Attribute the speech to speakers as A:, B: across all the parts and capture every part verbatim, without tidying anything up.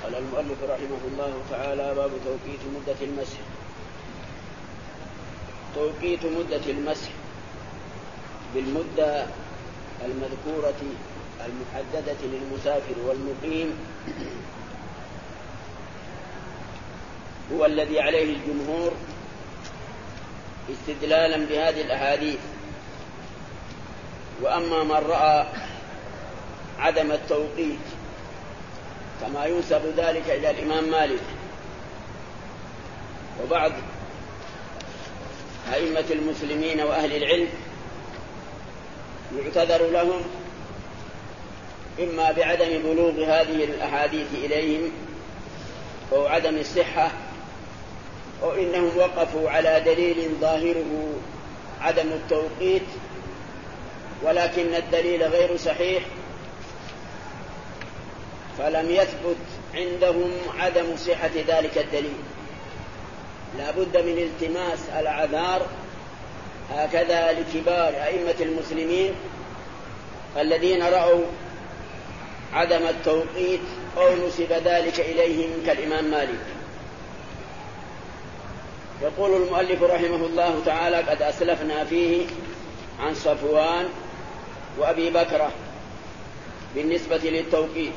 A: قال المؤلف رحمه الله تعالى: باب توقيت مدة المسح. توقيت مدة المسح بالمدة المذكورة المحددة للمسافر والمقيم هو الذي عليه الجمهور استدلالا بهذه الأحاديث. وأما من رأى عدم التوقيت كما ينسب ذلك إلى الإمام مالك وبعض أئمة المسلمين وأهل العلم، يعتذر لهم إما بعدم بلوغ هذه الأحاديث إليهم أو عدم الصحة، أو إنهم وقفوا على دليل ظاهره عدم التوقيت ولكن الدليل غير صحيح، فلم يثبت عندهم عدم صحة ذلك الدليل. لا بد من التماس الأعذار هكذا لكبار أئمة المسلمين الذين رأوا عدم التوقيت أو نسب ذلك إليهم كالإمام مالك. يقول المؤلف رحمه الله تعالى: قد أسلفنا فيه عن صفوان وأبي بكرة بالنسبة للتوقيت.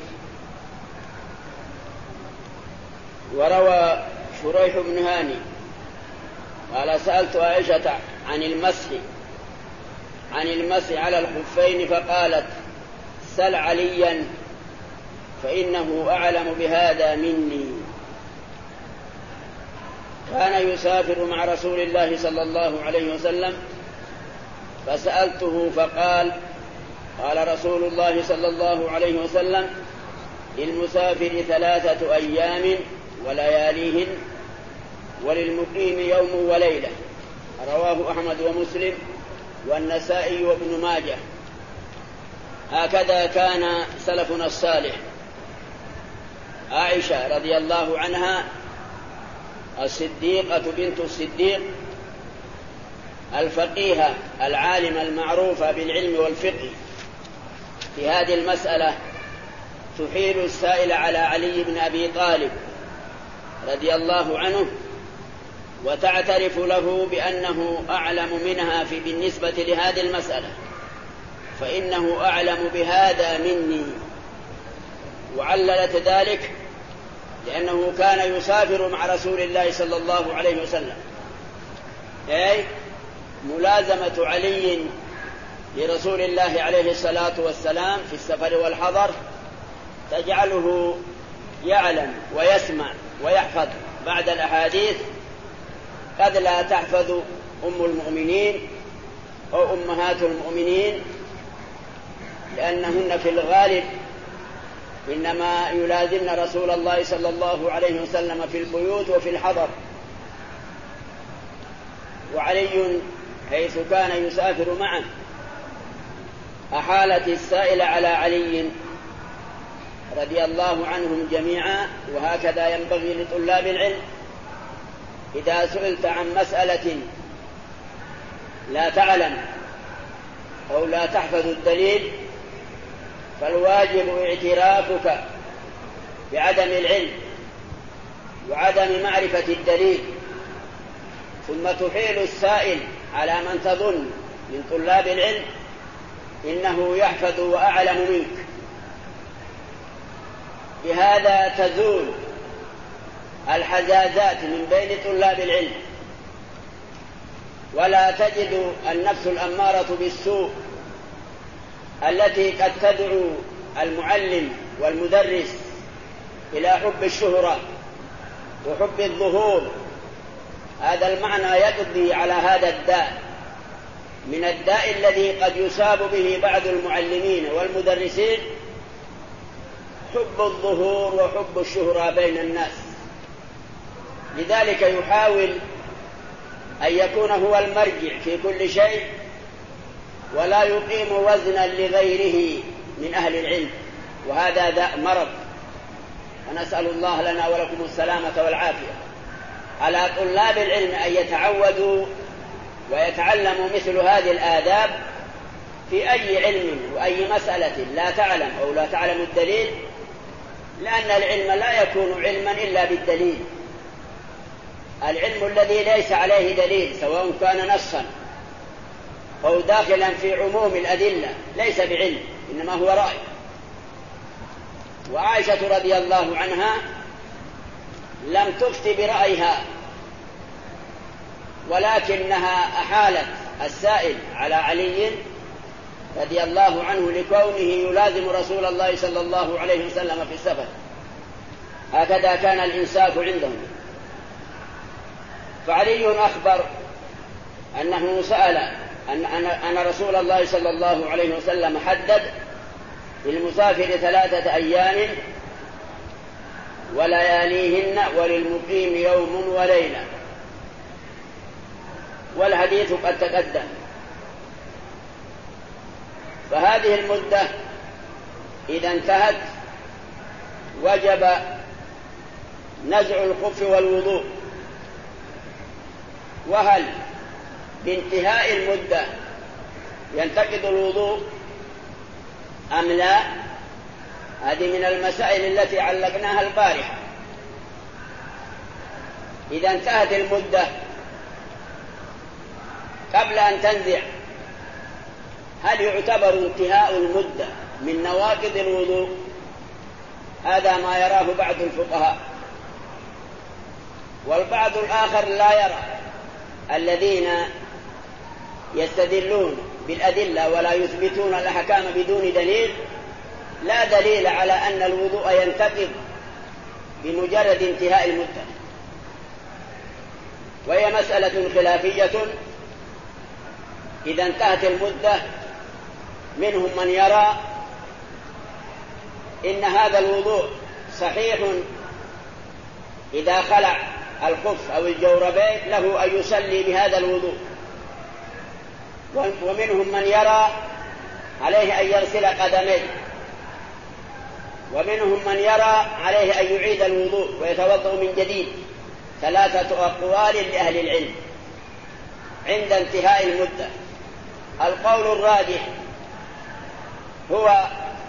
A: وروى شريح بن هاني قال: سألت عائشة عن المسح عن المسح على الخفين فقالت: سل عليا فإنه أعلم بهذا مني. كان يسافر مع رسول الله صلى الله عليه وسلم فسألته فقال: قال رسول الله صلى الله عليه وسلم: للمسافر ثلاثة أيام ولياليهن وللمقيم يوم وليلة. رواه أحمد ومسلم والنسائي وابن ماجه. هكذا كان سلفنا الصالح. عائشة رضي الله عنها الصديقة بنت الصديق الفقيهة العالمة المعروفة بالعلم والفقه، في هذه المسألة تحيل السائل على علي بن أبي طالب رضي الله عنه وتعترف له بأنه أعلم منها في بالنسبة لهذه المسألة، فإنه أعلم بهذا مني. وعللت ذلك لأنه كان يسافر مع رسول الله صلى الله عليه وسلم، أي ملازمة علي لرسول الله عليه الصلاة والسلام في السفر والحضر تجعله يعلم ويسمع ويحفظ بعد الأحاديث قد لا تحفظ أم المؤمنين أو أمهات المؤمنين، لأنهن في الغالب إنما يلازمن رسول الله صلى الله عليه وسلم في البيوت وفي الحضر. وعلي حيث كان يسافر معه أحالت السائل على علي رضي الله عنهم جميعا. وهكذا ينبغي لطلاب العلم: إذا سئلت عن مسألة لا تعلم أو لا تحفظ الدليل فالواجب اعترافك بعدم العلم وعدم معرفة الدليل، ثم تحيل السائل على من تظن من طلاب العلم إنه يحفظ وأعلم منك. بهذا تزول الحزازات من بين طلاب العلم، ولا تجد النفس الأمارة بالسوء التي قد تدعو المعلم والمدرس إلى حب الشهرة وحب الظهور. هذا المعنى يقضي على هذا الداء من الداء الذي قد يصاب به بعض المعلمين والمدرسين: حب الظهور وحب الشهرة بين الناس. لذلك يحاول أن يكون هو المرجع في كل شيء ولا يقيم وزنا لغيره من أهل العلم، وهذا داء مرض. ونسأل الله لنا ولكم السلامة والعافية. على طلاب العلم أن يتعودوا ويتعلموا مثل هذه الآداب في أي علم وأي مسألة لا تعلم أو لا تعلم الدليل، لأن العلم لا يكون علما إلا بالدليل. العلم الذي ليس عليه دليل سواء كان نصا أو داخلا في عموم الأدلة ليس بعلم، إنما هو رأي. وعائشة رضي الله عنها لم تفتي برأيها، ولكنها أحالت السائل على علي رضي الله عنه لكونه يلازم رسول الله صلى الله عليه وسلم في السفر، هكذا كان الإنساك عندهم. فعلي أخبر أنه سأل أن, أن رسول الله صلى الله عليه وسلم حدد للمسافر ثلاثة أيام ولياليهن وللمقيم يوم وليلة، والحديث قد تقدم. فهذه المدة إذا انتهت وجب نزع الخف والوضوء. وهل بانتهاء المدة ينتقض الوضوء أم لا؟ هذه من المسائل التي علقناها البارحة. إذا انتهت المدة قبل أن تنزع، هل يعتبر انتهاء المدة من نواقض الوضوء؟ هذا ما يراه بعض الفقهاء، والبعض الآخر لا يرى. الذين يستدلون بالأدلة ولا يثبتون الأحكام بدون دليل، لا دليل على أن الوضوء ينتقض بمجرد انتهاء المدة، وهي مسألة خلافية. إذا انتهت المدة منهم من يرى إن هذا الوضوء صحيح إذا خلع الخف أو الجوربين له أن يصلي بهذا الوضوء، ومنهم من يرى عليه أن يغسل قدميه، ومنهم من يرى عليه أن يعيد الوضوء ويتوضأ من جديد. ثلاثة أقوال لأهل العلم عند انتهاء المدة. القول الراجح هو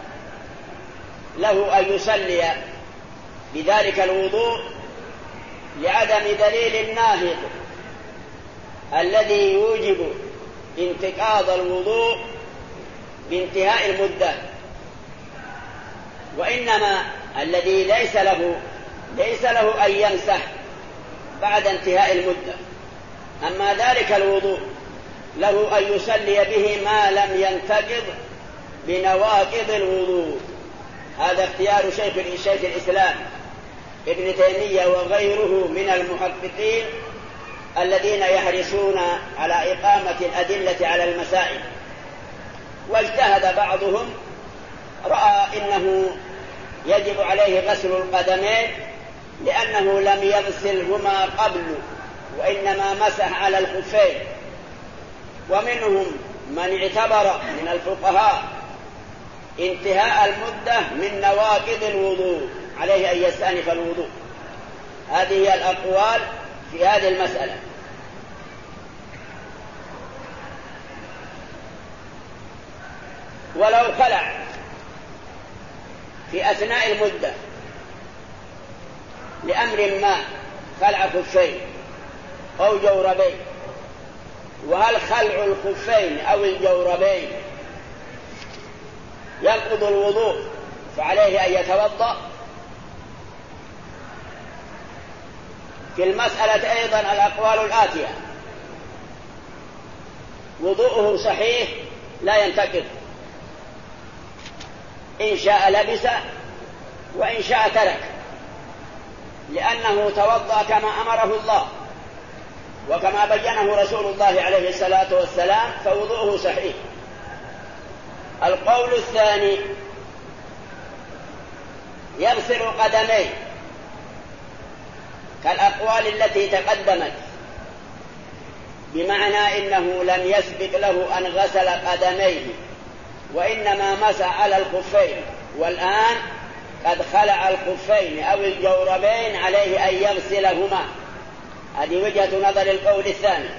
A: له أن يصلي بذلك الوضوء لعدم دليل ناهض الذي يوجب انتقاض الوضوء بانتهاء المدة، وإنما الذي ليس له ليس له أن يمسح بعد انتهاء المدة. أما ذلك الوضوء له أن يصلي به ما لم ينتقض بنواقض الوضوء. هذا اختيار شيخ الشيخ الإسلام ابن تيمية وغيره من المحققين الذين يحرصون على إقامة الأدلة على المسائل. واجتهد بعضهم رأى إنه يجب عليه غسل القدمين لأنه لم يغسلهما قبل وإنما مسح على الخفين. ومنهم من اعتبر من الفقهاء انتهاء المدة من نواقض الوضوء، عليه أن يستأنف الوضوء. هذه هي الأقوال في هذه المسألة. ولو خلع في أثناء المدة لأمر ما، خلع خفين أو جوربين، وهل خلع الخفين أو الجوربين ينقض الوضوء فعليه أن يتوضأ؟ في المسألة أيضا الأقوال الآتية: وضوءه صحيح لا ينتقض، إن شاء لبس وإن شاء ترك، لأنه توضأ كما أمره الله وكما بينه رسول الله عليه الصلاة والسلام، فوضوءه صحيح. القول الثاني: يغسل قدميه، كالأقوال التي تقدمت، بمعنى إنه لم يسبق له أن غسل قدميه وإنما مسح على الخفين، والآن قد خلع الخفين أو الجوربين عليه أن يغسلهما. هذه وجهة نظر القول الثاني.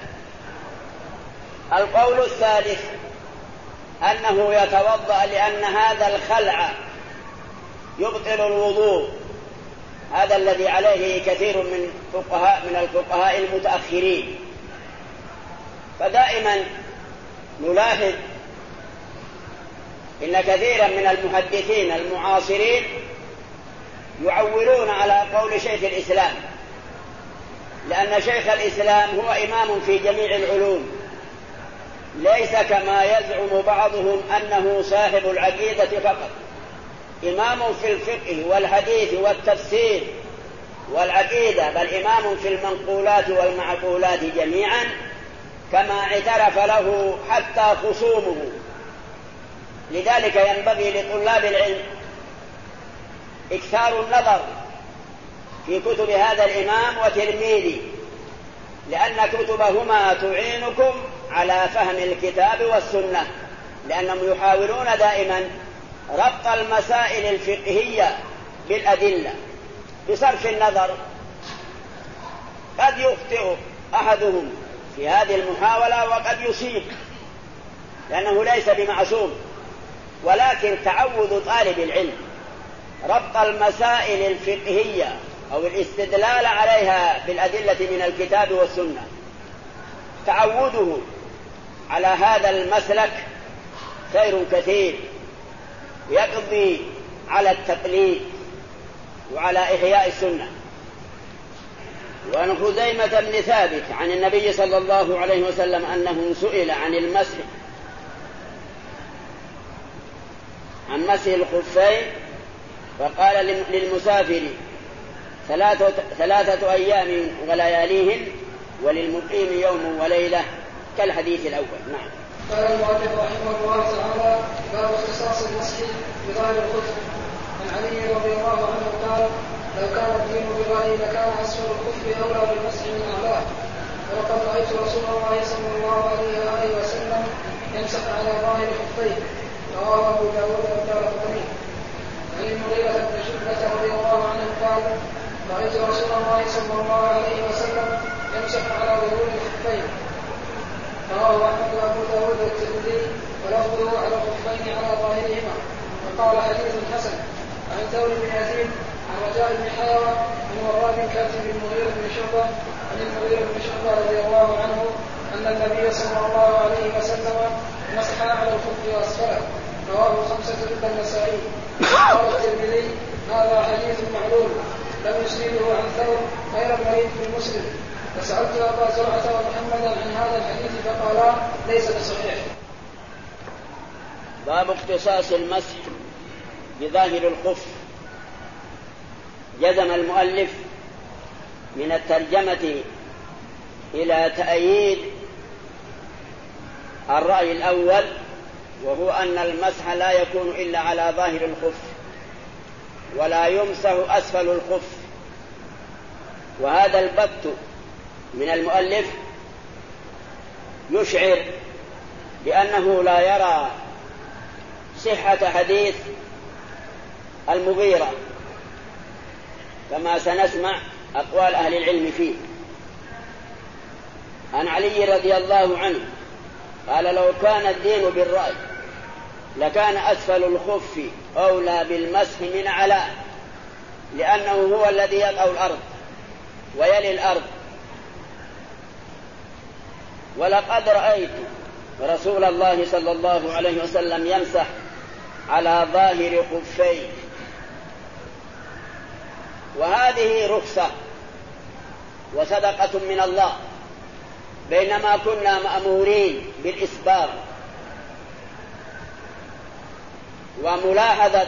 A: القول الثالث أنه يتوضأ لأن هذا الخلع يبطل الوضوء، هذا الذي عليه كثير من فقهاء من الفقهاء المتأخرين. فدائما نلاحظ إن كثيرا من المحدثين المعاصرين يعولون على قول شيخ الإسلام، لأن شيخ الإسلام هو إمام في جميع العلوم، ليس كما يزعم بعضهم أنه صاحب العقيدة فقط، إمام في الفقه والحديث والتفسير والعقيدة، بل إمام في المنقولات والمعقولات جميعا، كما اعترف له حتى خصومه. لذلك ينبغي لطلاب العلم إكثار النظر في كتب هذا الإمام وتلميذه، لأن كتبهما تعينكم على فهم الكتاب والسنة، لأنهم يحاولون دائما ربط المسائل الفقهية بالأدلة بصرف النظر. قد يخطئ أحدهم في هذه المحاولة وقد يصيب، لأنه ليس بمعصوم، ولكن تعود طالب العلم ربط المسائل الفقهية أو الاستدلال عليها بالأدلة من الكتاب والسنة، تعوده على هذا المسلك خير كثير، يقضي على التقليد وعلى إحياء السنة. وعن خزيمة بن ثابت عن النبي صلى الله عليه وسلم أنه سئل عن المسح عن مسح الخفين فقال للمسافر ثلاثة, ثلاثة أيام ولياليهن وللمقيم يوم وليلة كالحديث الأول. نعم.
B: قال المؤلف رحمه الله تعالى: باب اختصاص المسح بظاهر الخف. عن علي رضي الله عنه قال: لو كان الدين برأيي لكان أسفل الخف أولى بالمسح من أعلاه، ولقد رأيت رسول الله صلى الله عليه وآله وسلم يمسح على ظاهر خفيه. رواه أبو داود والدارقطني. عن المغيرة بن شعبة رضي الله عنه قال: رأيت رسول الله صلى الله عليه وسلم يمسح على ظهور الخفين. رواه أحمد وأبو داود والترمذي ولفظه على الخفين على ظاهرهما، وقال حديث حسن. عن ثور بن يزيد عن رجاء بن حيوة عن وراد كاتب المغيرة بن شعبة عن المغيرة بن شعبة رضي الله عنه أن النبي صلى الله عليه وسلم مسح على الخف وأسفله. رواه خمسة إلا النسائي. قال الترمذي: هذا حديث معلوم لم يسنده عن ثور غير مريض في مسلم. فسألت أبا زرعة ومحمدا عن هذا الحديث فقالا ليس بصحيح.
A: باب اختصاص المسح بظاهر الخف. جزم المؤلف من الترجمة إلى تأييد الرأي الأول، وهو أن المسح لا يكون إلا على ظاهر الخف ولا يمسح أسفل الخف. وهذا البت من المؤلف يشعر بأنه لا يرى صحة حديث المغيرة، كما سنسمع أقوال أهل العلم فيه. عن علي رضي الله عنه قال: لو كان الدين بالرأي لكان أسفل الخف أولى بالمسح من أعلاه، لأنه هو الذي يطأ الأرض ويلي الأرض. ولقد رأيت رسول الله صلى الله عليه وسلم يمسح على ظاهر خفيه. وهذه رخصة وصدقة من الله، بينما كنا مأمورين بالإسباغ وملاحظة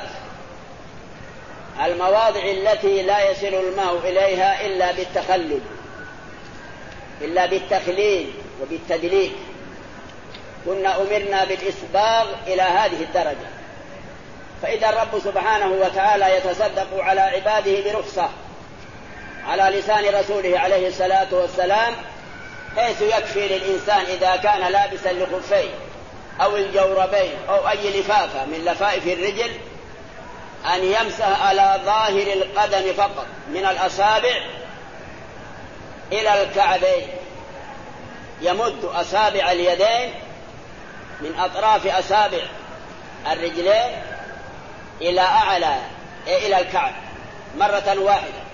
A: المواضع التي لا يصل الماء إليها إلا بالتخلل إلا بالتخليل وبالتدليك. كنا أمرنا بالإسباغ إلى هذه الدرجة. فإذا الرب سبحانه وتعالى يتصدق على عباده برخصة على لسان رسوله عليه الصلاة والسلام، حيث يكفي للإنسان إذا كان لابسا لخفين أو الجوربين أو أي لفافة من لفائف الرجل أن يمسح على ظاهر القدم فقط من الأصابع إلى الكعبين، يمد أصابع اليدين من أطراف أصابع الرجلين إلى أعلى إلى الكعب مرة واحدة.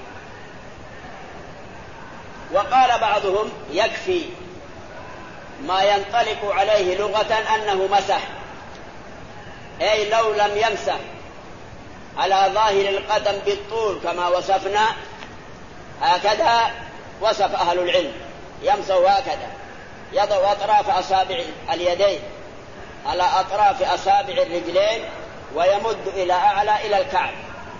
A: وقال بعضهم يكفي ما ينطلق عليه لغة أنه مسح، أي لو لم يمسح على ظاهر القدم بالطول كما وصفنا، هكذا وصف أهل العلم، يمسح هكذا، يضع أطراف أصابع اليدين على أطراف أصابع الرجلين ويمد إلى أعلى إلى الكعب.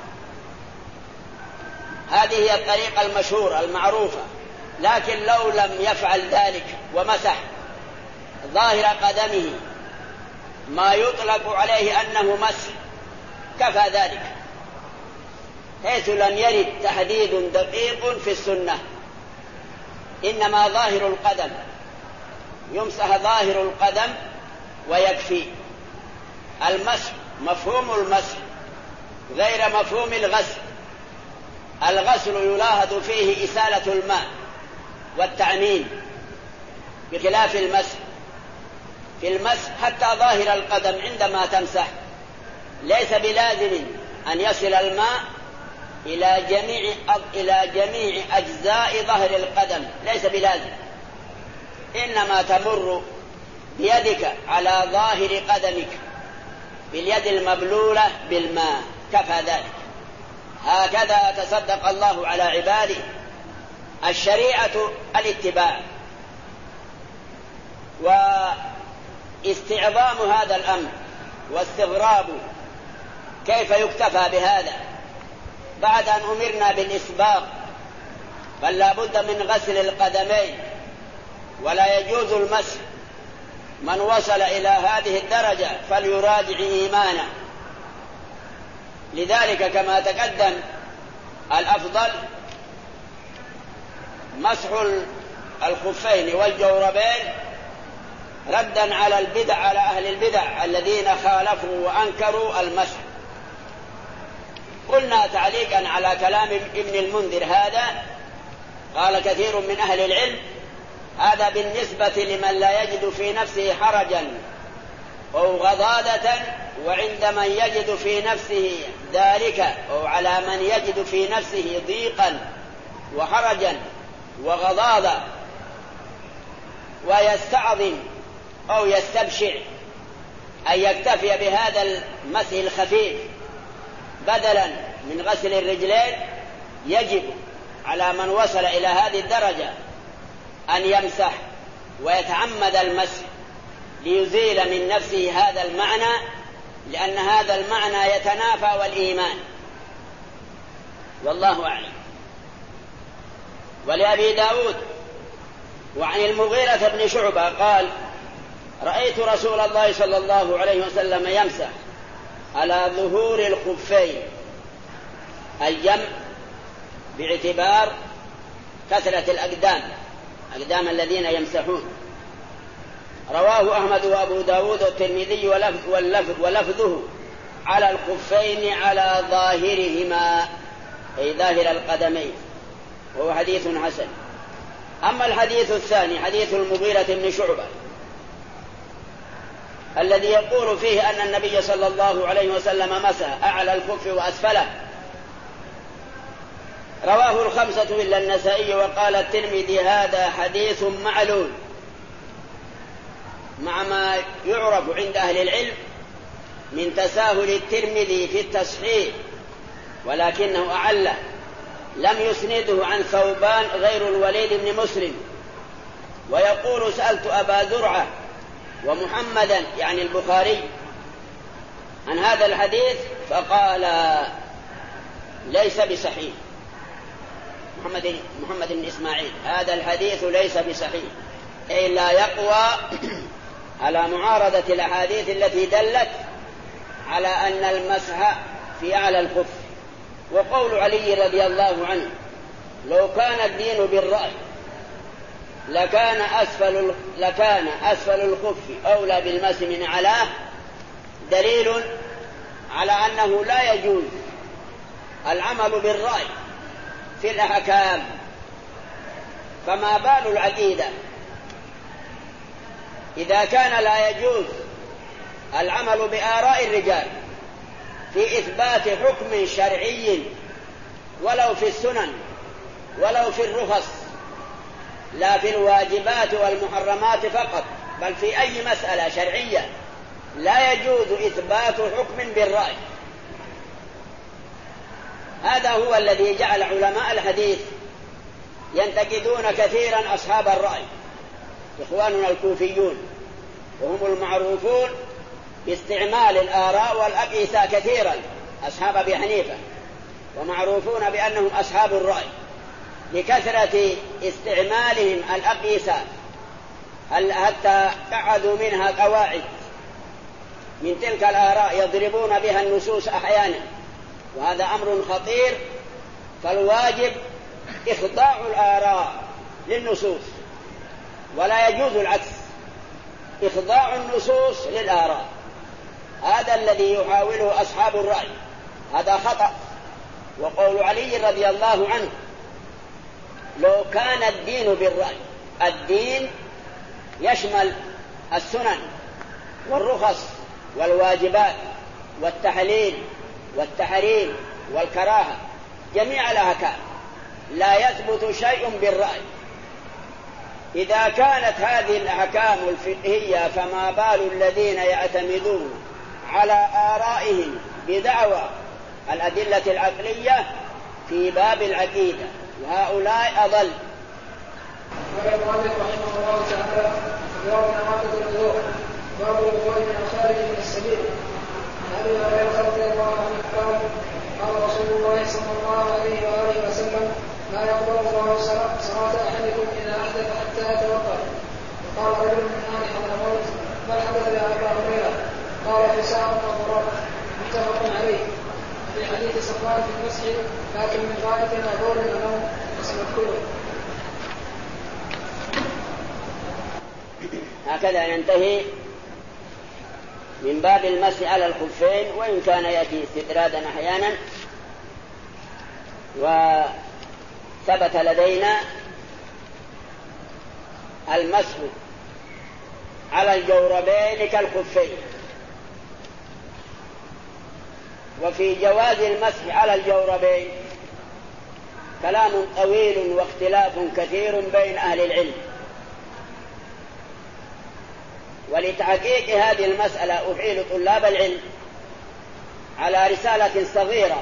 A: هذه هي الطريقة المشهورة المعروفة. لكن لو لم يفعل ذلك ومسح ظاهر قدمه ما يطلق عليه أنه مسح كفى ذلك، حيث لم يرد تحديد دقيق في السنة، إنما ظاهر القدم، يمسح ظاهر القدم ويكفي. المسح مفهوم المسح غير مفهوم الغسل. الغسل يلاحظ فيه إسالة الماء والتعميم بخلاف المسح. في المسح حتى ظاهر القدم عندما تمسح ليس بلازم أن يصل الماء إلى جميع إلى جميع أجزاء ظهر القدم، ليس بلازم، إنما تمر بيدك على ظاهر قدمك باليد المبلولة بالماء، كفى ذلك. هكذا تصدق الله على عباده. الشريعة الاتباع، واستعظام هذا الأمر واستغراب كيف يكتفى بهذا بعد أن أمرنا بالإسباق، بل لا بد من غسل القدمين، ولا يجوز المسح. من وصل إلى هذه الدرجة فليراجع إيمانه. لذلك كما تقدم الأفضل مسح الخفين والجوربين ردا على البدع، على أهل البدع الذين خالفوا وأنكروا المسح. قلنا تعليقا على كلام ابن المنذر هذا، قال كثير من أهل العلم هذا بالنسبة لمن لا يجد في نفسه حرجا أو غضاضة، وعند من يجد في نفسه ذلك، أو على من يجد في نفسه ضيقا وحرجا وغضاضة ويستعظم أو يستبشع أن يكتفي بهذا المسح الخفيف بدلا من غسل الرجلين، يجب على من وصل إلى هذه الدرجة أن يمسح ويتعمد المسح ليزيل من نفسه هذا المعنى، لأن هذا المعنى يتنافى والإيمان، والله أعلم. ولأبي داود وعن المغيرة بن شعبة قال: رأيت رسول الله صلى الله عليه وسلم يمسح على ظهور الخفين، الجمع باعتبار كثرة الأقدام، أقدام الذين يمسحون. رواه أحمد وأبو داود والترمذي ولفظه على الخفين على ظاهرهما، أي ظاهر القدمين، وهو حديث حسن. أما الحديث الثاني حديث المغيرة بن شعبة الذي يقول فيه أن النبي صلى الله عليه وسلم مسح أعلى الخف وأسفله، رواه الخمسة إلا النسائي، وقال الترمذي هذا حديث معلول، مع ما يعرف عند أهل العلم من تساهل الترمذي في التصحيح، ولكنه أعله، لم يسنده عن ثوبان غير الوليد بن مسلم. ويقول: سألت أبا زرعة ومحمدا يعني البخاري عن هذا الحديث فقال ليس بصحيح. محمد محمد بن إسماعيل: هذا الحديث ليس بصحيح، أي لا يقوى على معارضة الأحاديث التي دلت على أن المسح في أعلى الخف. وقول علي رضي الله عنه: لو كان الدين بالرأي لكان أسفل لكان أسفل الخف أولى بالمسح من أعلاه، دليل على أنه لا يجوز العمل بالرأي في الأحكام. فما بال العقيدة إذا كان لا يجوز العمل بآراء الرجال في في إثبات حكم شرعي ولو في السنن ولو في الرخص، لا في الواجبات والمحرمات فقط، بل في أي مسألة شرعية لا يجوز إثبات حكم بالرأي. هذا هو الذي جعل علماء الحديث ينتقدون كثيرا أصحاب الرأي، إخواننا الكوفيون، وهم المعروفون باستعمال الآراء والأقيسة كثيرا، أصحاب أبي حنيفة، ومعروفون بأنهم أصحاب الرأي لكثرة استعمالهم الأقيسة، حتى قعدوا منها قواعد من تلك الآراء يضربون بها النصوص أحيانا، وهذا أمر خطير. فالواجب إخضاع الآراء للنصوص، ولا يجوز العكس، إخضاع النصوص للآراء. هذا الذي يحاوله أصحاب الرأي، هذا خطأ. وقول علي رضي الله عنه: لو كان الدين بالرأي، الدين يشمل السنن والرخص والواجبات والتحليل والتحريم والكراهة، جميع الأحكام، لا يثبت شيء بالرأي. إذا كانت هذه الأحكام الفقهية فما بال الذين يعتمدون على آرائهم بدعوى الأدلة العقلية في باب العقيدة، وهؤلاء أضل.
B: قال المؤلف رحمه الله تعالى: باب نواقض الوضوء، باب الوضوء من الخارج من السبيل. عن ابي هريره رضي الله عنه قال: قال رسول الله صلى الله عليه واله وسلم: لا يقبل الله صلاه احدكم اذا احدث حتى يتوضا. وقال رجل من اهل حضرموت: ما حدث يا ابا هريره؟ قال: فساء وضرب. متفق عليه. في حديث صفوان في المسح: لكن من غائط وبول ونوم فسنذكره.
A: هكذا ينتهي من باب المسح على الخفين، وإن كان يأتي استطرادا أحيانا. وثبت لدينا المسح على الجوربين كالخفين. وفي جواز المسح على الجوربين كلام طويل واختلاف كثير بين أهل العلم. ولتحقيق هذه المسألة أحيل طلاب العلم على رسالة صغيرة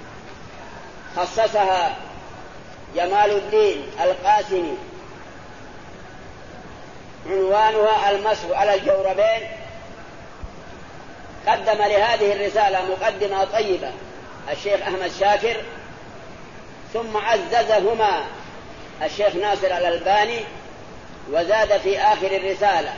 A: خصصها جمال الدين القاسمي، عنوانها المسح على الجوربين. قدم لهذه الرسالة مقدمة طيبة الشيخ أحمد شاكر، ثم عززهما الشيخ ناصر الألباني، وزاد في آخر الرسالة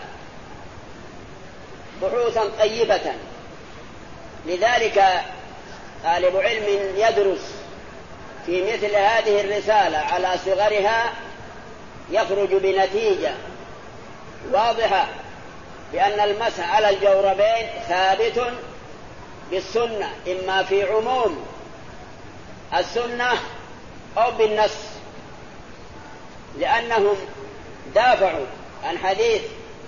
A: بحوثا طيبة. لذلك طالب علم يدرس في مثل هذه الرسالة على صغرها يخرج بنتيجة واضحة بأن المسح على الجوربين ثابت بالسنة، إما في عموم السنة أو بالنص، لأنهم دافعوا عن حديث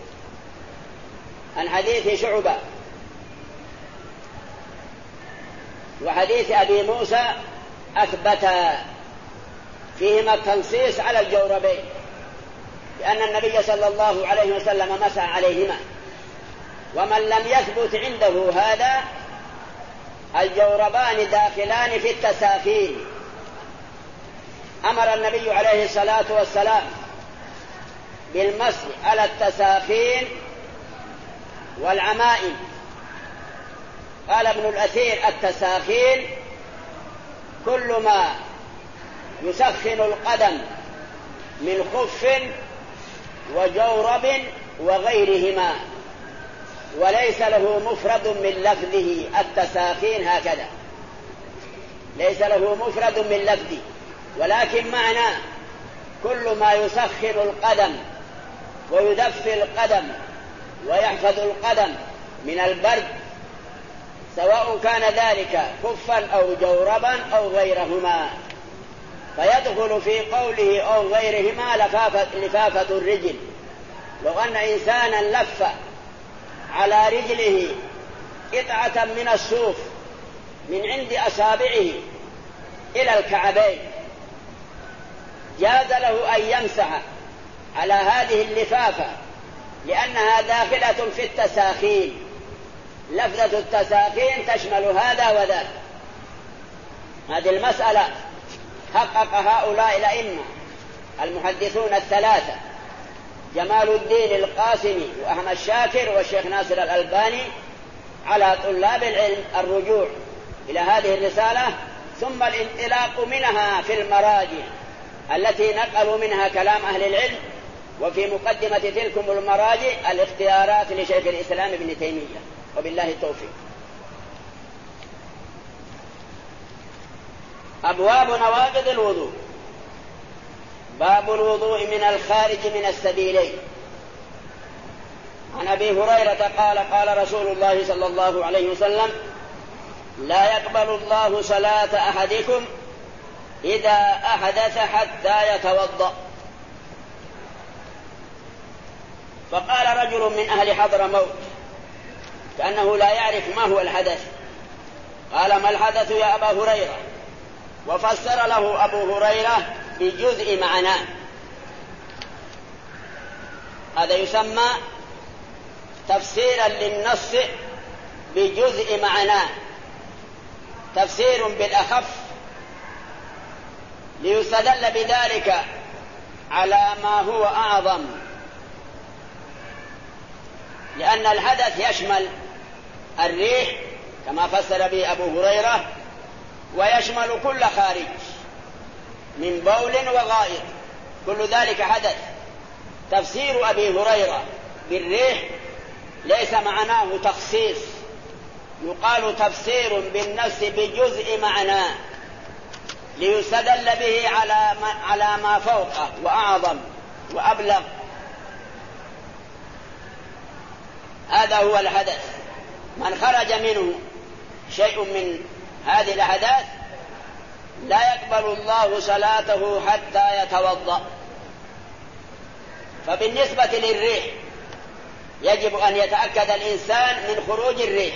A: عن حديث شعبة وحديث أبي موسى أثبت فيهما التنصيص على الجوربين، لأن النبي صلى الله عليه وسلم مسح عليهما. ومن لم يثبت عنده هذا، الجوربان داخلان في التساخين. أمر النبي عليه الصلاة والسلام بالمسح على التساخين والعمائم. قال ابن الأثير: التساخين كل ما يسخن القدم من خف وجورب وغيرهما، وليس له مفرد من لفظه. التساخين هكذا ليس له مفرد من لفظه، ولكن معناه كل ما يسخن القدم ويدفي القدم ويحفظ القدم من البرد، سواء كان ذلك خفا أو جوربا أو غيرهما. فيدخل في قوله أو غيرهما لفافة, لفافة الرجل. لو أن إنسانا لف على رجله قطعة من الصوف من عند أصابعه إلى الكعبين جاز له أن يمسح على هذه اللفافة لأنها داخلة في التساخين. لفظة التساخين تشمل هذا وذاك. هذه المسألة حقق هؤلاء الأئمة المحدثون الثلاثة جمال الدين القاسمي وأحمد شاكر والشيخ ناصر الألباني على طلاب العلم الرجوع إلى هذه الرسالة ثم الانطلاق منها في المراجع التي نقلوا منها كلام أهل العلم. وفي مقدمة تلكم المراجع الاختيارات لشيخ الإسلام ابن تيمية، وبالله التوفيق. أبواب نواقض الوضوء. باب الوضوء من الخارج من السبيلين. عن أبي هريرة قال قال رسول الله صلى الله عليه وسلم: لا يقبل الله صلاة أحدكم إذا أحدث حتى يتوضأ. فقال رجل من أهل حضرموت كأنه لا يعرف ما هو الحدث، قال: ما الحدث يا أبا هريرة؟ وفسر له أبو هريرة بجزء معناه. هذا يسمى تفسيرا للنص بجزء معناه، تفسير بالأخف ليستدل بذلك على ما هو أعظم، لأن الحدث يشمل الريح كما فسر به أبو هريرة، ويشمل كل خارج من بول وغائط، كل ذلك حدث. تفسير أبي هريرة بالريح ليس معناه تخصيص، يقال تفسير بالنص بجزء معناه ليستدل به على ما, على ما فوقه وأعظم وأبلغ. هذا هو الحدث. من خرج منه شيء من هذه الأحداث لا يقبل الله صلاته حتى يتوضأ. فبالنسبة للريح يجب أن يتأكد الإنسان من خروج الريح.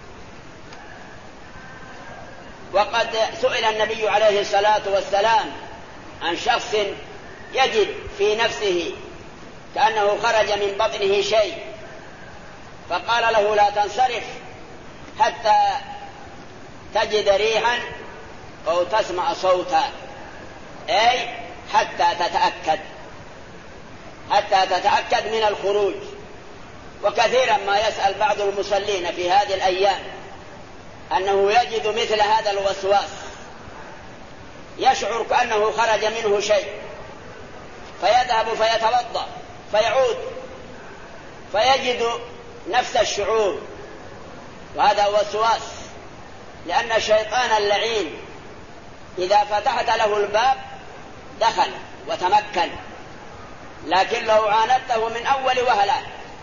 A: وقد سئل النبي عليه الصلاة والسلام عن شخص يجد في نفسه كأنه خرج من بطنه شيء، فقال له: لا تنصرف حتى تجد ريحا أو تسمع صوتا، أي حتى تتأكد حتى تتأكد من الخروج. وكثيرا ما يسأل بعض المصلين في هذه الأيام أنه يجد مثل هذا الوسواس، يشعر كأنه خرج منه شيء، فيذهب فيتوضأ فيعود فيجد نفس الشعور، وهذا وسواس. لأن الشيطان اللعين إذا فتحت له الباب دخل وتمكن، لكن لو عاندته من أول وهلة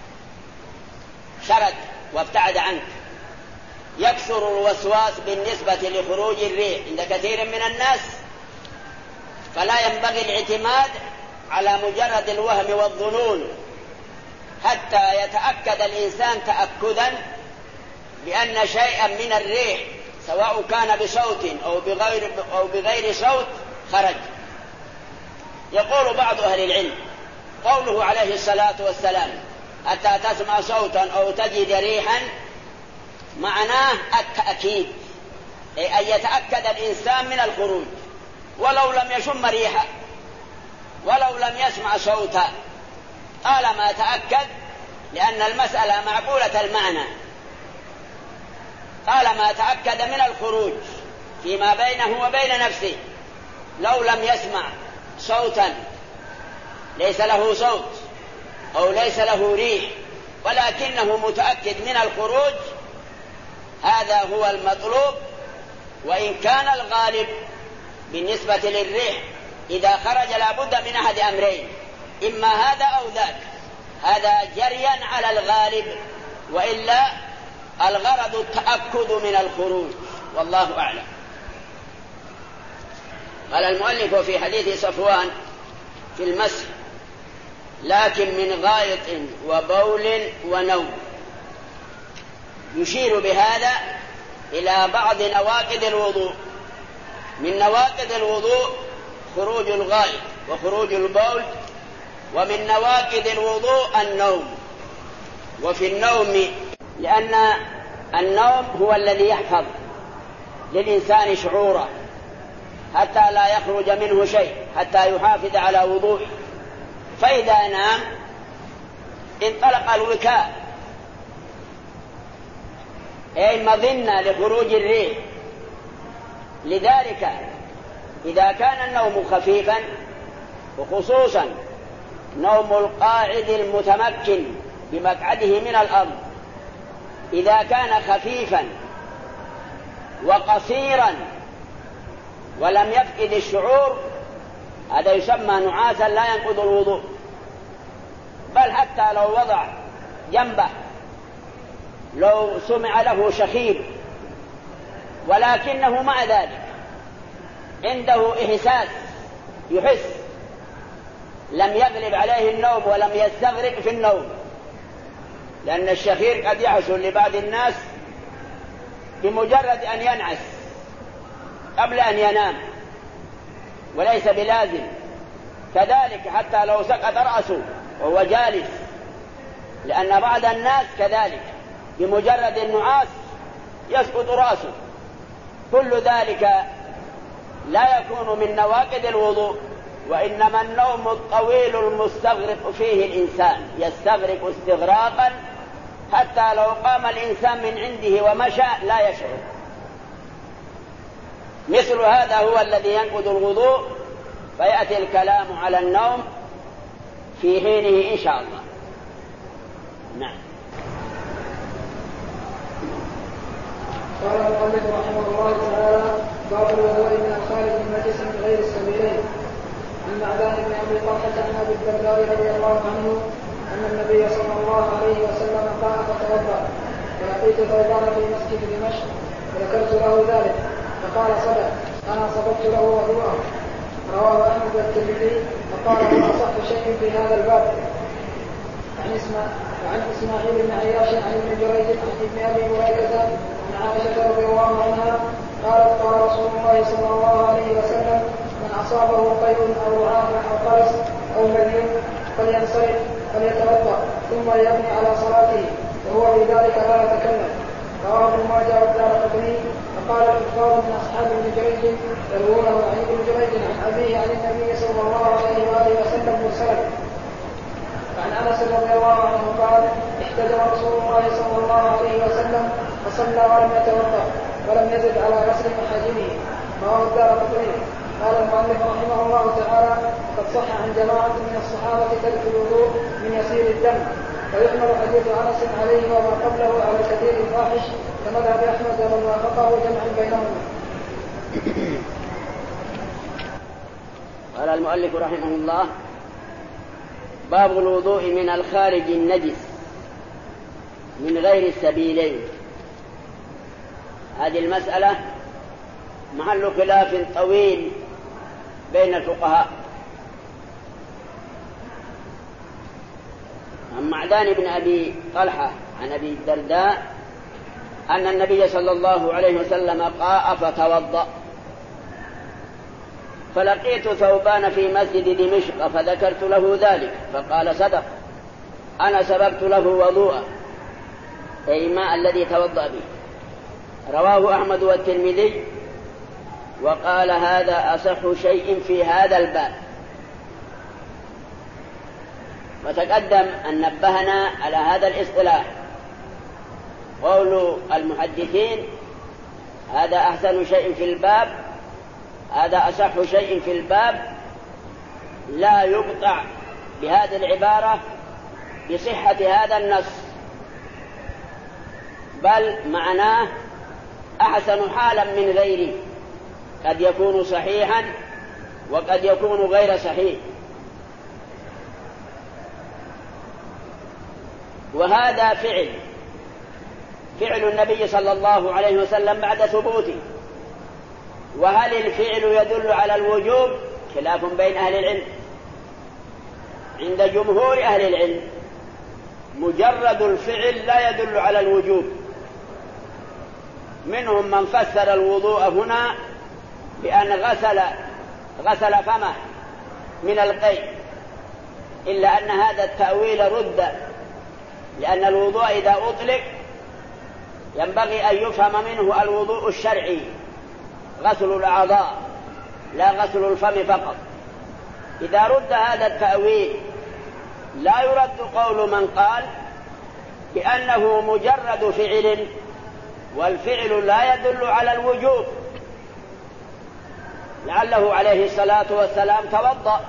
A: شرد وابتعد عنك. يكثر الوسواس بالنسبة لخروج الريح عند كثير من الناس، فلا ينبغي الاعتماد على مجرد الوهم والظنون حتى يتأكد الإنسان تأكدا بأن شيئا من الريح سواء كان بصوت أو بغير, أو بغير صوت خرج. يقول بعض أهل العلم قوله عليه الصلاة والسلام: حتى تسمع صوتا أو تجد ريحا، معناه التأكيد، أي أن يتأكد الإنسان من الخروج ولو لم يشم ريحا ولو لم يسمع صوتا، طالما تأكد، لأن المسألة معقولة المعنى. طالما تأكد من الخروج فيما بينه وبين نفسه، لو لم يسمع صوتا ليس له صوت أو ليس له ريح ولكنه متأكد من الخروج، هذا هو المطلوب. وإن كان الغالب بالنسبة للريح إذا خرج لابد من أحد أمرين، إما هذا أو ذاك، هذا جريا على الغالب، وإلا الغرض التأكد من الخروج، والله أعلم. قال المؤلف في حديث صفوان في المسح: لكن من غائط وبول ونوم. يشير بهذا إلى بعض نواقض الوضوء. من نواقض الوضوء خروج الغائط وخروج البول، ومن نواقض الوضوء النوم. وفي النوم، لأن النوم هو الذي يحفظ للإنسان شعوره حتى لا يخرج منه شيء، حتى يحافظ على وضوءه. فإذا نام انطلق الوكاء، أي مظنة لخروج الريح. لذلك إذا كان النوم خفيفا، وخصوصا نوم القاعد المتمكن بمقعده من الأرض، إذا كان خفيفا وقصيرا ولم يفقد الشعور، هذا يسمى نعاسا لا ينقض الوضوء. بل حتى لو وضع جنبه، لو سمع له شخير ولكنه مع ذلك عنده إحساس، يحس، لم يغلب عليه النوم ولم يستغرق في النوم. لأن الشخير قد يحصل لبعض الناس بمجرد أن ينعس قبل أن ينام، وليس بلازم. كذلك حتى لو سقط رأسه وهو جالس، لأن بعض الناس كذلك بمجرد النعاس يسقط رأسه. كل ذلك لا يكون من نواقض الوضوء، وإنما النوم الطويل المستغرق فيه الإنسان، يستغرق استغراقا حتى لو قام الإنسان من عنده ومشى لا يشعر. مثل هذا هو الذي ينقض الوضوء، فيأتي الكلام على النوم في حينه إن شاء الله. نعم.
B: قال المؤلف رحمه الله تعالى: باب الوضوء من الخارج من نجس من غير السبيلين. عن معدان بن ابي طلحه عن ابي الدرداء رضي الله عنه ان النبي صلى الله عليه وسلم قام فتوضا، فلقيت ثوبان في مسجد دمشق فذكرت له ذلك فقال: صدق، انا صببت له وضوءه. رواه احمد والترمذي وقال: هو اصح شيء في هذا الباب. عن اسماعيل وعن اسماعيل بن عياش عن ابن جريج عن ابن ابي هريره عن عائشه رضي الله عنها قالت: قال رسول الله صلى الله عليه وسلم: من اصابه قيء او رعاف او قرص او مليء فلينصرف فليتوضا ثم يبني على صلاته وهو بذلك لا يتكلم. رواه ابن ماجه والدارقطني. فقال الحفاظ من اصحاب ابن جريج يروونه عن ابن جريج عن ابيه عن النبي صلى الله عليه واله وسلم مرسلا. عن انس رضي الله عنه قال: احتجم رسول الله صلى الله عليه وسلم فصلى ولم يتوضا ولم يزد على غسل محاجمه. رواه الدارقطني. قال المؤلف رحمه الله تعالى: قد صح عن جماعه من الصحابه ترك الوضوء من يسير الدم، فيحمل حديث انس عليه وما قبله على كثير الفاحش كمذهب احمد ومن وافقه جمعا بينهما.
A: قال المؤلف رحمه الله: باب الوضوء من الخارج النجس من غير السبيلين. هذه المسألة محل خلاف طويل بين الفقهاء. عن معدان بن أبي طلحة عن أبي الدرداء أن النبي صلى الله عليه وسلم قاء فتوضأ، فلقيت ثوبان في مسجد دمشق فذكرت له ذلك فقال: صدق، أنا سببت له وضوءه، أي ماء الذي توضأ به. رواه أحمد والترمذي وقال: هذا أصح شيء في هذا الباب. وتقدم أن نبهنا على هذا الاصطلاح. قول المحدثين: هذا أحسن شيء في الباب، هذا أصح شيء في الباب، لا يقطع بهذه العبارة بصحة هذا النص، بل معناه أحسن حالا من غيره، قد يكون صحيحا وقد يكون غير صحيح. وهذا فعل فعل النبي صلى الله عليه وسلم بعد ثبوته. وهل الفعل يدل على الوجوب؟ خلاف بين أهل العلم. عند جمهور أهل العلم مجرد الفعل لا يدل على الوجوب، منهم من فسر الوضوء هنا بأن غسل غسل فمه من القيء، إلا أن هذا التأويل رد، لأن الوضوء إذا أطلق ينبغي أن يفهم منه الوضوء الشرعي، غسل الأعضاء لا غسل الفم فقط. إذا رد هذا التأويل لا يرد قول من قال بأنه مجرد فعل، والفعل لا يدل على الوجوب، لعله عليه الصلاة والسلام توضأ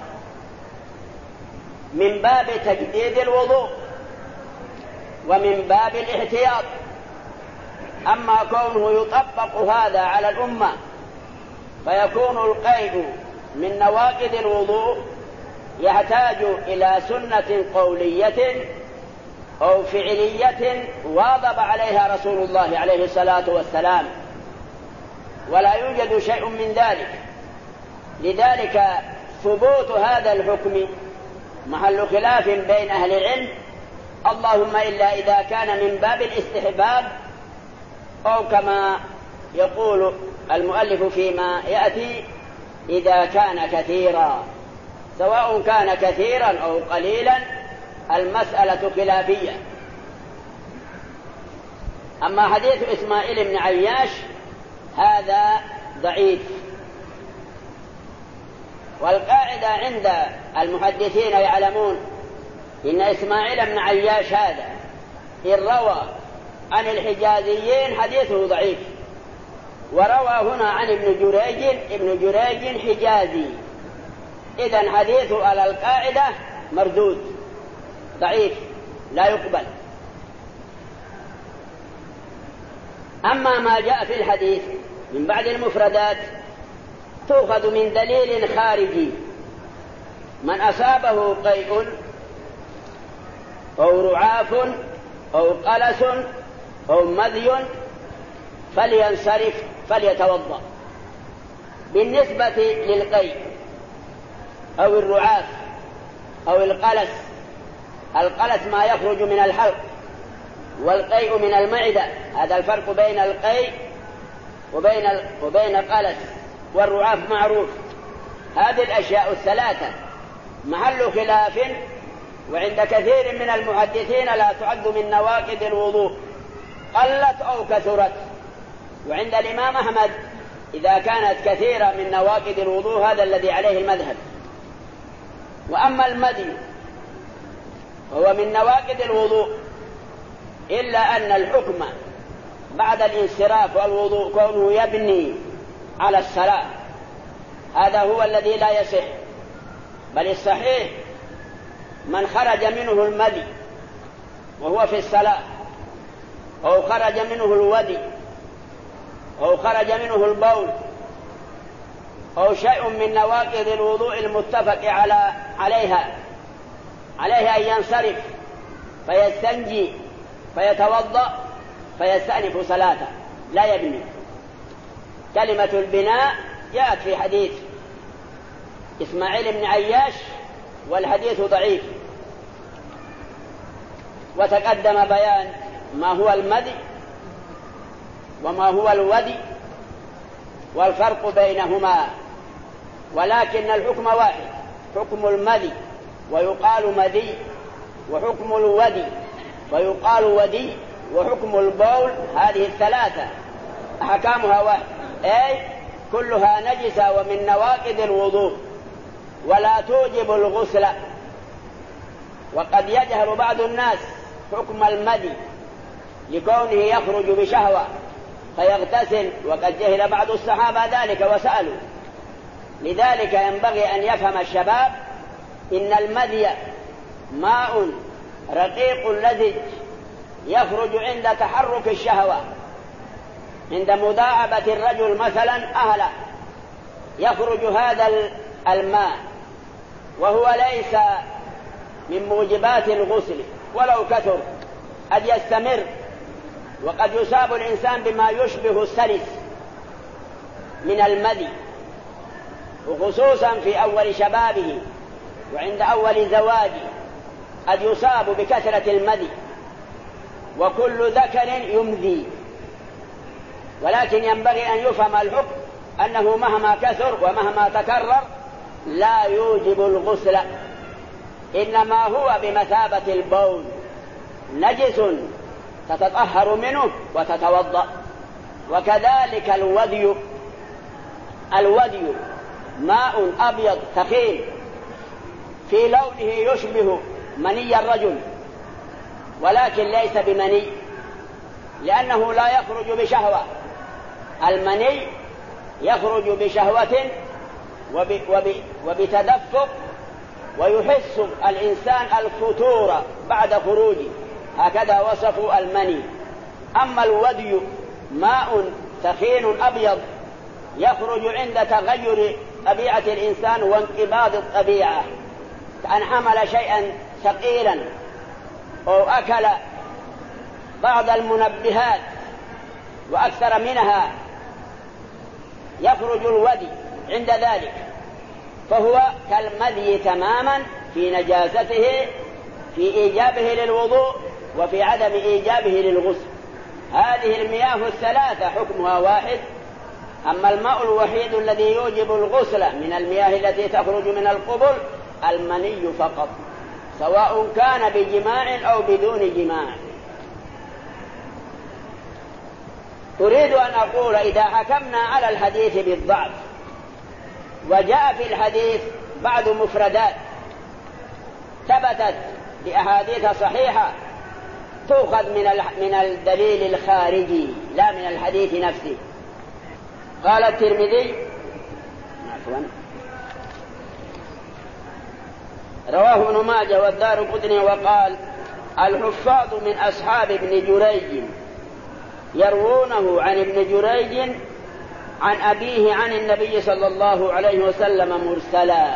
A: من باب تجديد الوضوء ومن باب الاحتياط. أما كونه يطبق هذا على الأمة فيكون القيء من نواقض الوضوء يحتاج إلى سنة قولية أو فعلية واظب عليها رسول الله عليه الصلاة والسلام، ولا يوجد شيء من ذلك. لذلك ثبوت هذا الحكم محل خلاف بين أهل العلم، اللهم إلا إذا كان من باب الاستحباب أو كما يقول المؤلف فيما يأتي إذا كان كثيرا، سواء كان كثيرا أو قليلا المسألة خلافية. أما حديث إسماعيل بن عياش هذا ضعيف، والقاعدة عند المحدثين يعلمون إن إسماعيل بن عياش هذا إن روى عن الحجازيين حديثه ضعيف، وروى هنا عن ابن جريج ابن جريج حجازي، إذن حديثه على القاعدة مردود ضعيف لا يقبل. أما ما جاء في الحديث من بعد المفردات تؤخذ من دليل خارجي، من أصابه قيء أو رعاف أو قلس أو مذي فلينصرف فليتوضأ. بالنسبة للقيء أو الرعاف أو القلس، القلس ما يخرج من الحلق والقيء من المعدة، هذا الفرق بين القيء وبين وبين قلس، والرعاف معروف. هذه الأشياء الثلاثة محل خلاف، وعند كثير من المحدثين لا تعد من نواقض الوضوء قلت أو كثرت، وعند الإمام أحمد إذا كانت كثيرة من نواقض الوضوء هذا الذي عليه المذهب. وأما المذي هو من نواقض الوضوء، إلا أن الحكم بعد الانصراف والوضوء كونه يبني على الصلاة، هذا هو الذي لا يصح، بل الصحيح من خرج منه المذي وهو في الصلاة، أو خرج منه الودي، أو خرج منه البول، أو شيء من نواقض الوضوء المتفق على عليها عليه أن ينصرف فيستنجي فيتوضأ فيستأنف صلاته لا يبني. كلمة البناء جاءت في حديث إسماعيل بن عياش والحديث ضعيف، وتقدم بيان ما هو المذي وما هو الودي والفرق بينهما، ولكن الحكم واحد، حكم المذي ويقال مذي، وحكم الودي ويقال ودي، وحكم البول. هذه الثلاثة أحكامها واحد، أي كلها نجسة ومن نواقض الوضوء ولا توجب الغسل. وقد يجهل بعض الناس حكم المذي لكونه يخرج بشهوة فيغتسل، وقد جهل بعض الصحابة ذلك وسألوا. لذلك ينبغي أن يفهم الشباب إن المذي ماء رقيق لزج يخرج عند تحرك الشهوة، عند مداعبة الرجل مثلا أهله يخرج هذا الماء، وهو ليس من موجبات الغسل ولو كثر، قد يستمر، وقد يصاب الإنسان بما يشبه السلس من المذي، وخصوصا في أول شبابه وعند أول زواجه قد يصاب بكثرة المذي، وكل ذكر يمذي، ولكن ينبغي أن يفهم الحكم أنه مهما كثر ومهما تكرر لا يوجب الغسل، إنما هو بمثابة البول، نجس تتطهر منه وتتوضأ. وكذلك الودي، الودي ماء أبيض ثقيل في لونه يشبه مني الرجل ولكن ليس بمني، لأنه لا يخرج بشهوة. المني يخرج بشهوة وب وب وبتدفق، ويحس الإنسان الفتور بعد خروجه، هكذا وصفوا المني. أما الودي ماء ثخين أبيض يخرج عند تغير طبيعة الإنسان وانقباض الطبيعة، كأن حمل شيئا ثقيلا أو أكل بعض المنبهات وأكثر منها، يخرج الودي عند ذلك، فهو كالمذي تماما في نجاسته، في إيجابه للوضوء وفي عدم إيجابه للغسل. هذه المياه الثلاثة حكمها واحد. أما الماء الوحيد الذي يوجب الغسل من المياه التي تخرج من القبل المني فقط، سواء كان بجماع أو بدون جماع. أريد أن أقول إذا حكمنا على الحديث بالضعف وجاء في الحديث بعض مفردات ثبتت بأحاديث صحيحة تؤخذ من من الدليل الخارجي لا من الحديث نفسه. قال الترمذي عفوا رواه ابن ماجه والدارقطني وقال: الحفاظ من أصحاب ابن جريج يروونه عن ابن جريج عن أبيه عن النبي صلى الله عليه وسلم مرسلا.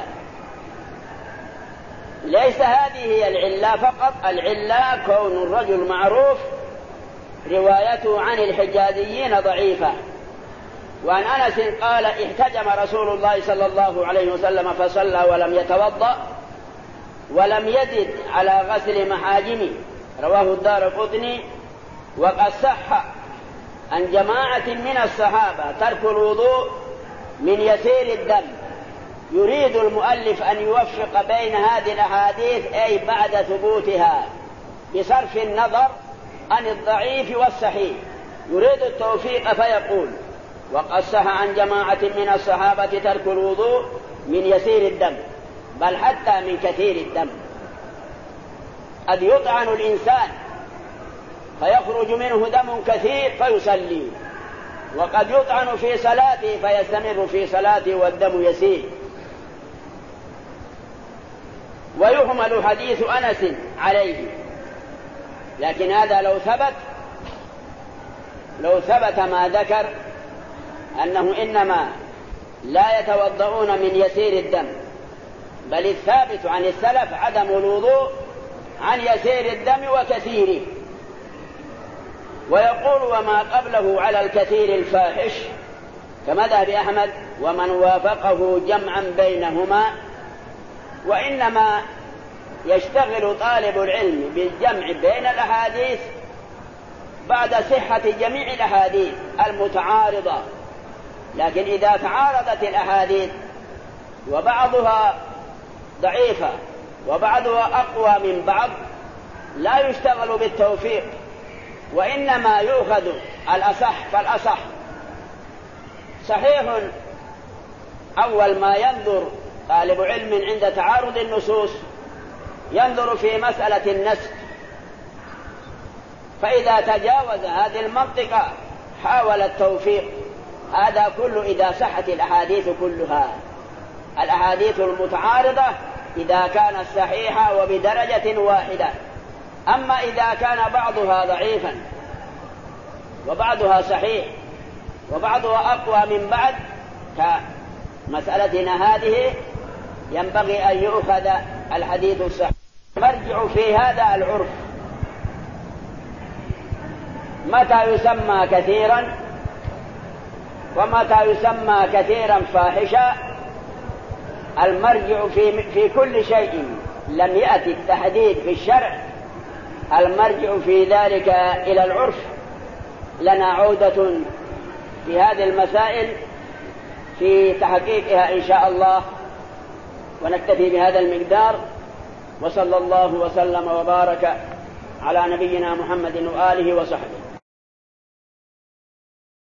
A: ليس هذه هي العلة فقط، العلة كون الرجل معروف روايته عن الحجازيين ضعيفة. وعن أنس قال: احتجم رسول الله صلى الله عليه وسلم فصلى ولم يتوضأ ولم يزد على غسل محاجمه، رواه الدارقطني. وقد صح عن جماعة من الصحابة ترك الوضوء من يسير الدم. يريد المؤلف أن يوفق بين هذه الأحاديث أي بعد ثبوتها بصرف النظر عن الضعيف والصحيح، يريد التوفيق فيقول: وقد صح عن جماعة من الصحابة ترك الوضوء من يسير الدم، بل حتى من كثير الدم. قد يطعن الإنسان فيخرج منه دم كثير فيصلي، وقد يطعن في صلاته فيستمر في صلاته والدم يسير. ويحمل حديث أنس عليه، لكن هذا لو ثبت لو ثبت ما ذكر أنه إنما لا يتوضؤون من يسير الدم، بل الثابت عن السلف عدم الوضوء عن يسير الدم وكثيره. ويقول: وما قبله على الكثير الفاحش، كمذهب أحمد ومن وافقه جمعا بينهما. وإنما يشتغل طالب العلم بالجمع بين الأحاديث بعد صحة جميع الأحاديث المتعارضة. لكن إذا تعارضت الأحاديث وبعضها ضعيفة وبعضها أقوى من بعض لا يشتغل بالتوفيق، وإنما يؤخذ الأصح فالأصح. صحيح أول ما ينظر طالب علم عند تعارض النصوص ينظر في مسألة النسخ، فإذا تجاوز هذه المنطقة حاول التوفيق. هذا كله إذا صحت الأحاديث كلها. الأحاديث المتعارضة إذا كانت صحيحة وبدرجة واحدة. أما إذا كان بعضها ضعيفا وبعضها صحيح وبعضها أقوى من بعض كمسألتنا هذه، ينبغي أن يؤخذ الحديث الصحيح. مرجع في هذا العرف، متى يسمى كثيرا ومتى يسمى كثيرا فاحشا. المرجع في, في كل شيء لم يأتي التحديد في الشرع، المرجع في ذلك إلى العرف. لنا عودة في هذه المسائل في تحقيقها إن شاء الله، ونكتفي بهذا المقدار. وصلى الله وسلم وبارك على نبينا محمد وآله وصحبه.